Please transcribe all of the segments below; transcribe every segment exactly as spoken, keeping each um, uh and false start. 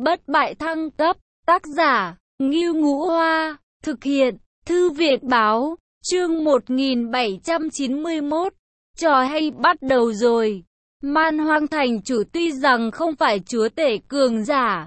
bất bại thăng cấp, tác giả, Ngưu Ngũ Hoa, thực hiện, Thư viện Báo, chương một nghìn bảy trăm chín mươi mốt, trò hay bắt đầu rồi. Man Hoang thành chủ tuy rằng không phải chúa tể cường giả,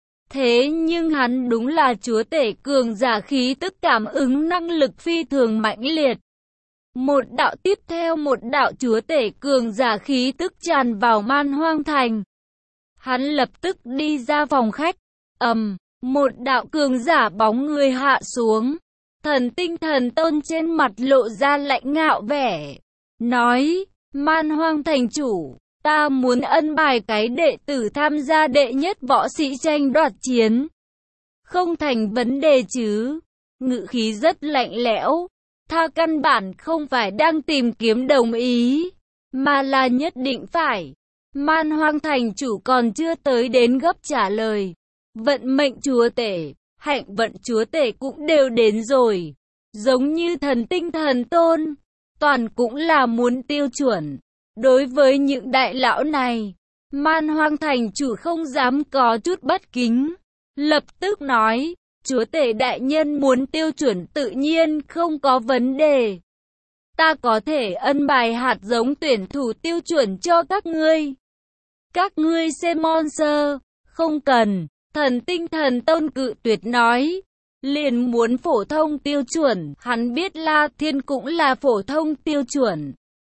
thế nhưng hắn đúng là chúa tể cường giả, khí tức cảm ứng năng lực phi thường mãnh liệt. Một đạo tiếp theo một đạo chúa tể cường giả khí tức tràn vào Man Hoang thành. Hắn lập tức đi ra phòng khách, ầm, một đạo cường giả bóng người hạ xuống. Thần Tinh Thần Tôn trên mặt lộ ra lạnh ngạo vẻ, nói, Man Hoang thành chủ, ta muốn ân bài cái đệ tử tham gia đệ nhất võ sĩ tranh đoạt chiến. Không thành vấn đề chứ? Ngữ khí rất lạnh lẽo, tha căn bản không phải đang tìm kiếm đồng ý, mà là nhất định phải. Man Hoang thành chủ còn chưa tới đến gấp trả lời. Vận mệnh chúa tể, hạnh vận chúa tể cũng đều đến rồi. Giống như Thần Tinh Thần Tôn, toàn cũng là muốn tiêu chuẩn. Đối với những đại lão này, Man Hoang thành chủ không dám có chút bất kính. Lập tức nói, chúa tể đại nhân muốn tiêu chuẩn tự nhiên không có vấn đề. Ta có thể ân bài hạt giống tuyển thủ tiêu chuẩn cho các ngươi. Các ngươi xem monster, không cần. Thần Tinh Thần Tôn cự tuyệt nói, liền muốn phổ thông tiêu chuẩn. Hắn biết La Thiên cũng là phổ thông tiêu chuẩn,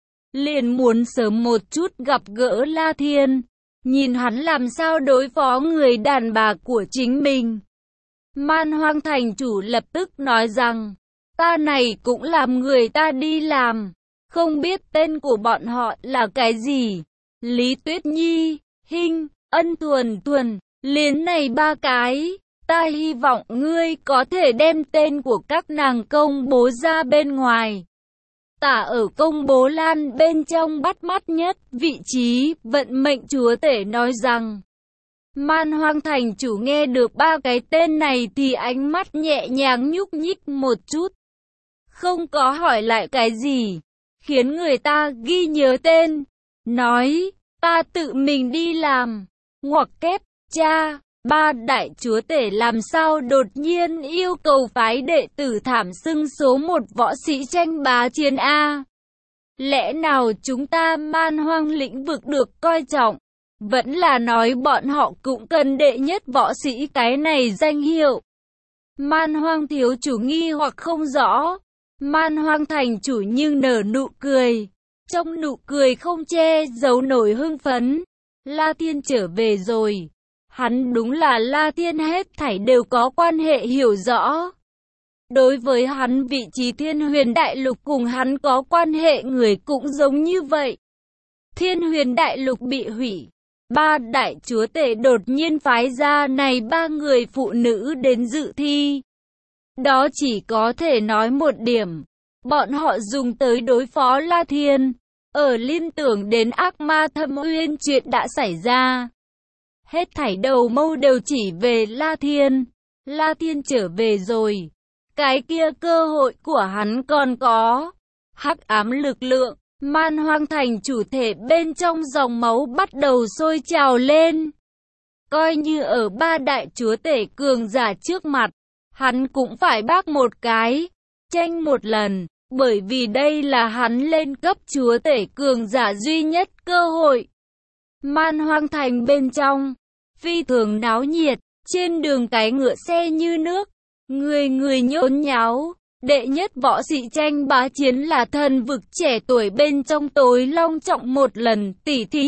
liền muốn sớm một chút gặp gỡ La Thiên, nhìn hắn làm sao đối phó người đàn bà của chính mình. Man Hoang thành chủ lập tức nói rằng, ta này cũng làm người ta đi làm, không biết tên của bọn họ là cái gì. Lý Tuyết Nhi, Hinh, Ân Thuần Thuần, liền này ba cái, ta hy vọng ngươi có thể đem tên của các nàng công bố ra bên ngoài. Tả ở công bố lan bên trong bắt mắt nhất vị trí. Vận mệnh chúa tể nói rằng, Man Hoang thành chủ nghe được ba cái tên này thì ánh mắt nhẹ nhàng nhúc nhích một chút, không có hỏi lại cái gì, khiến người ta ghi nhớ tên, nói, ta tự mình đi làm. Ngoặc kép, cha, ba đại chúa tể làm sao đột nhiên yêu cầu phái đệ tử thảm xưng số một võ sĩ tranh bá chiến A? Lẽ nào chúng ta Man Hoang lĩnh vực được coi trọng? Vẫn là nói bọn họ cũng cần đệ nhất võ sĩ cái này danh hiệu? Man Hoang thiếu chủ nghi hoặc không rõ. Man Hoang thành chủ nhưng nở nụ cười, trong nụ cười không che giấu nổi hưng phấn. La Thiên trở về rồi. Hắn đúng là La Thiên hết thảy đều có quan hệ hiểu rõ. Đối với hắn vị trí Thiên Huyền Đại Lục cùng hắn có quan hệ người cũng giống như vậy. Thiên Huyền Đại Lục bị hủy, ba đại chúa tể đột nhiên phái ra này ba người phụ nữ đến dự thi. Đó chỉ có thể nói một điểm, bọn họ dùng tới đối phó La Thiên. Ở liên tưởng đến ác ma thâm uyên chuyện đã xảy ra, hết thảy đầu mâu đều chỉ về La Thiên. La Thiên trở về rồi, cái kia cơ hội của hắn còn có. Hắc ám lực lượng, Man Hoang thành chủ thể bên trong dòng máu bắt đầu sôi trào lên. Coi như ở ba đại chúa tể cường giả trước mặt, hắn cũng phải bác một cái, tranh một lần. Bởi vì đây là hắn lên cấp chúa tể cường giả duy nhất cơ hội. Man Hoang thành bên trong, phi thường náo nhiệt, trên đường cái ngựa xe như nước, người người nhốn nháo. Đệ nhất võ sĩ tranh bá chiến là thần vực trẻ tuổi bên trong tối long trọng một lần tỉ thí.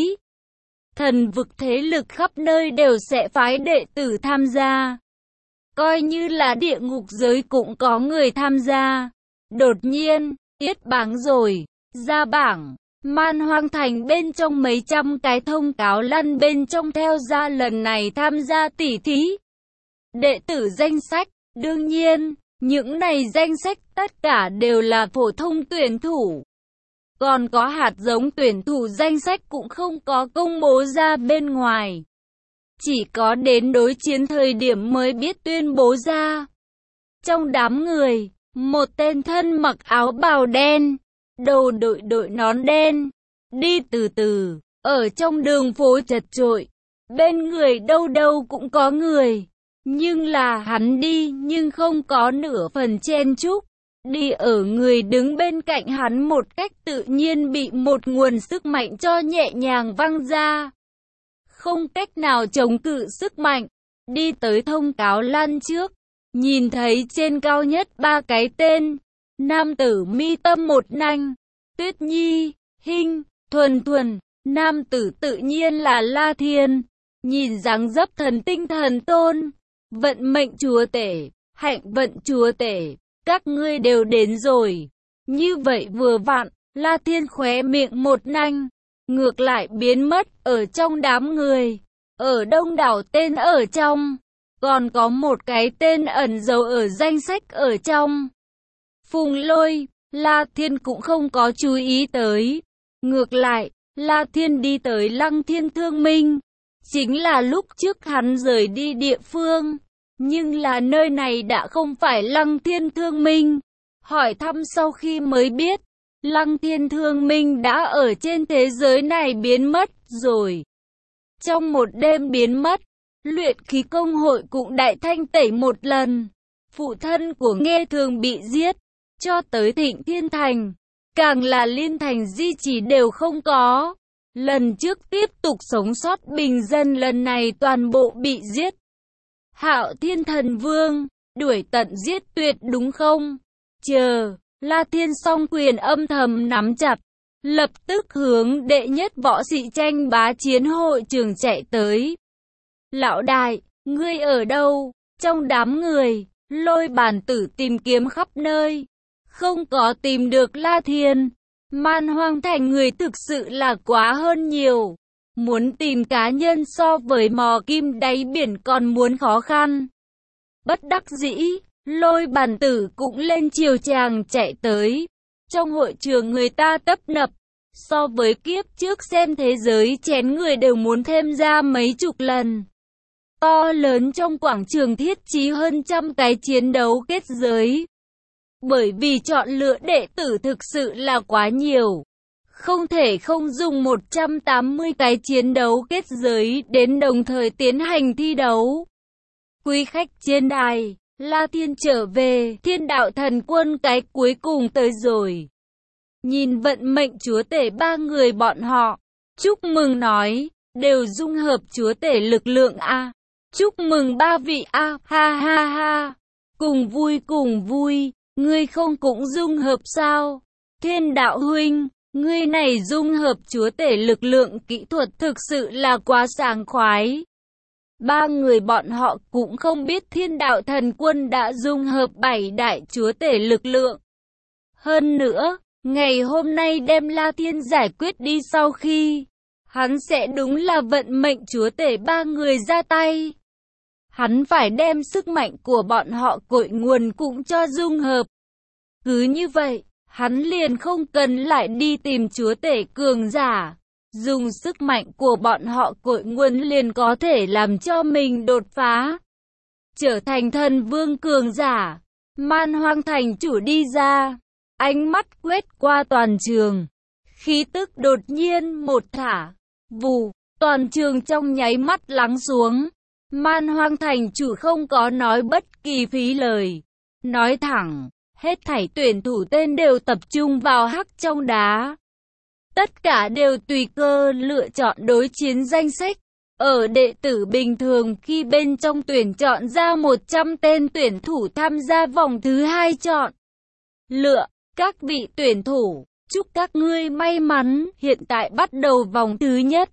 Thần vực thế lực khắp nơi đều sẽ phái đệ tử tham gia. Coi như là địa ngục giới cũng có người tham gia. Đột nhiên, yết bảng rồi, ra bảng, Man Hoang thành bên trong mấy trăm cái thông cáo lăn bên trong theo ra lần này tham gia tỉ thí. Đệ tử danh sách, đương nhiên, những này danh sách tất cả đều là phổ thông tuyển thủ. Còn có hạt giống tuyển thủ danh sách cũng không có công bố ra bên ngoài. Chỉ có đến đối chiến thời điểm mới biết tuyên bố ra. Trong đám người, một tên thân mặc áo bào đen, đầu đội đội nón đen, đi từ từ, ở trong đường phố chật chội, Bên người đâu đâu cũng có người. Nhưng là hắn đi nhưng không có nửa phần chen chúc. Đi ở người đứng bên cạnh hắn một cách tự nhiên bị một nguồn sức mạnh cho nhẹ nhàng văng ra. Không cách nào chống cự sức mạnh. Đi tới thông cáo lan trước. Nhìn thấy trên cao nhất ba cái tên. Nam tử mi tâm một nanh. Tuyết Nhi, Hinh, Thuần Thuần. Nam tử tự nhiên là La Thiên. Nhìn dáng dấp thần tinh thần tôn. Vận mệnh chúa tể, hạnh vận chúa tể. Các ngươi đều đến rồi. Như vậy vừa vặn, La Thiên khóe miệng một nanh. Ngược lại biến mất ở trong đám người. Ở đông đảo tên ở trong. Còn có một cái tên ẩn giấu ở danh sách ở trong. Phùng Lôi, La Thiên cũng không có chú ý tới. Ngược lại, La Thiên đi tới Lăng Thiên Thương Minh. Chính là lúc trước hắn rời đi địa phương. Nhưng là nơi này đã không phải Lăng Thiên Thương Minh. Hỏi thăm sau khi mới biết, Lăng Thiên Thương Minh đã ở trên thế giới này biến mất rồi. Trong một đêm biến mất, luyện khí công hội cũng đại thanh tẩy một lần. Phụ thân của Nghe Thường bị giết, cho tới Thịnh Thiên Thành. Càng là Liên Thành di chỉ đều không có. Lần trước tiếp tục sống sót bình dân lần này toàn bộ bị giết. Hạo Thiên Thần Vương, đuổi tận giết tuyệt đúng không? Chờ, La Thiên song quyền âm thầm nắm chặt. Lập tức hướng đệ nhất võ sĩ tranh bá chiến hội trường chạy tới. Lão đại, ngươi ở đâu? Trong đám người, Lôi Bản Tử tìm kiếm khắp nơi. Không có tìm được La Thiên. Man Hoang Thành người thực sự là quá hơn nhiều. Muốn tìm cá nhân so với mò kim đáy biển còn muốn khó khăn. Bất đắc dĩ, Lôi Bản Tử cũng lên chiều chàng chạy tới. Trong hội trường người ta tấp nập. So với kiếp trước xem thế giới chén người đều muốn thêm ra mấy chục lần. To lớn trong quảng trường thiết trí hơn trăm cái chiến đấu kết giới. Bởi vì chọn lựa đệ tử thực sự là quá nhiều. Không thể không dùng một trăm tám mươi cái chiến đấu kết giới đến đồng thời tiến hành thi đấu. Quý khách trên đài, La Thiên trở về, Thiên Đạo Thần Quân cái cuối cùng tới rồi. Nhìn vận mệnh chúa tể ba người bọn họ, chúc mừng nói, đều dung hợp chúa tể lực lượng A. Chúc mừng ba vị A, ha ha ha. Cùng vui cùng vui, ngươi không cũng dung hợp sao? Thiên Đạo huynh, ngươi này dung hợp chúa tể lực lượng kỹ thuật thực sự là quá sảng khoái. Ba người bọn họ cũng không biết Thiên Đạo Thần Quân đã dung hợp bảy đại chúa tể lực lượng. Hơn nữa, ngày hôm nay đem La Thiên giải quyết đi sau khi, hắn sẽ đúng là vận mệnh chúa tể ba người ra tay. Hắn phải đem sức mạnh của bọn họ cội nguồn cũng cho dung hợp. Cứ như vậy, hắn liền không cần lại đi tìm chúa tể cường giả. Dùng sức mạnh của bọn họ cội nguồn liền có thể làm cho mình đột phá. Trở thành thần vương cường giả. Man Hoang Thành chủ đi ra. Ánh mắt quét qua toàn trường. Khí tức đột nhiên một thả. Vù, toàn trường trong nháy mắt lắng xuống. Man Hoang Thành chủ không có nói bất kỳ phí lời. Nói thẳng, hết thảy tuyển thủ tên đều tập trung vào hắc trong đá. Tất cả đều tùy cơ lựa chọn đối chiến danh sách. Ở đệ tử bình thường khi bên trong tuyển chọn ra một trăm tên tuyển thủ tham gia vòng thứ hai chọn. Lựa, các vị tuyển thủ, chúc các ngươi may mắn, hiện tại bắt đầu vòng thứ nhất.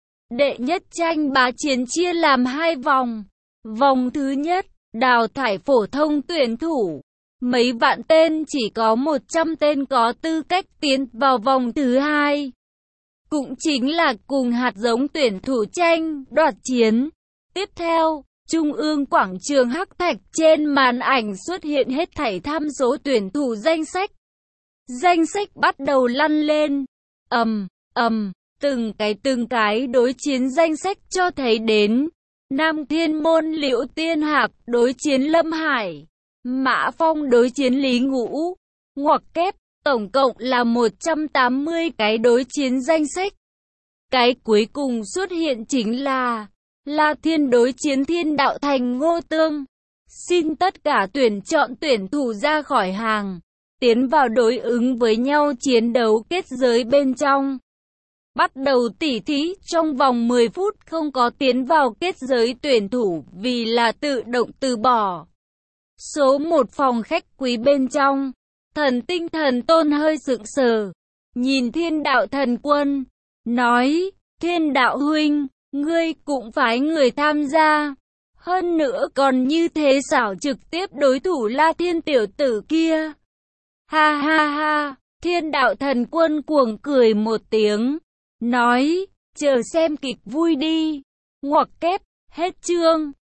Đệ nhất tranh bá chiến chia làm hai vòng. Vòng thứ nhất, đào thải phổ thông tuyển thủ. Mấy vạn tên chỉ có một trăm tên có tư cách tiến vào vòng thứ hai. Cũng chính là cùng hạt giống tuyển thủ tranh, đoạt chiến. Tiếp theo, Trung ương quảng trường hắc thạch trên màn ảnh xuất hiện hết thảy tham số tuyển thủ danh sách. Danh sách bắt đầu lăn lên. Ầm, ầm, từng cái từng cái đối chiến danh sách cho thấy đến. Nam Thiên Môn Liễu Tiên Hạc đối chiến Lâm Hải. Mã Phong đối chiến Lý Ngũ. Ngoặc kép, tổng cộng là một trăm tám mươi cái đối chiến danh sách. Cái cuối cùng xuất hiện chính là La Thiên đối chiến Thiên Đạo Thành Ngô Tương. Xin tất cả tuyển chọn tuyển thủ ra khỏi hàng, tiến vào đối ứng với nhau chiến đấu kết giới bên trong. Bắt đầu tỉ thí, trong vòng mười phút không có tiến vào kết giới tuyển thủ vì là tự động từ bỏ. Số một phòng khách quý bên trong, Thần Tinh Thần Tôn hơi sững sờ, nhìn Thiên Đạo Thần Quân, nói, Thiên Đạo huynh, ngươi cũng phái người tham gia. Hơn nữa còn như thế xảo trực tiếp đối thủ La Thiên tiểu tử kia. Ha ha ha, Thiên Đạo Thần Quân cuồng cười một tiếng, nói, chờ xem kịch vui đi. Ngoặc kép, hết chương.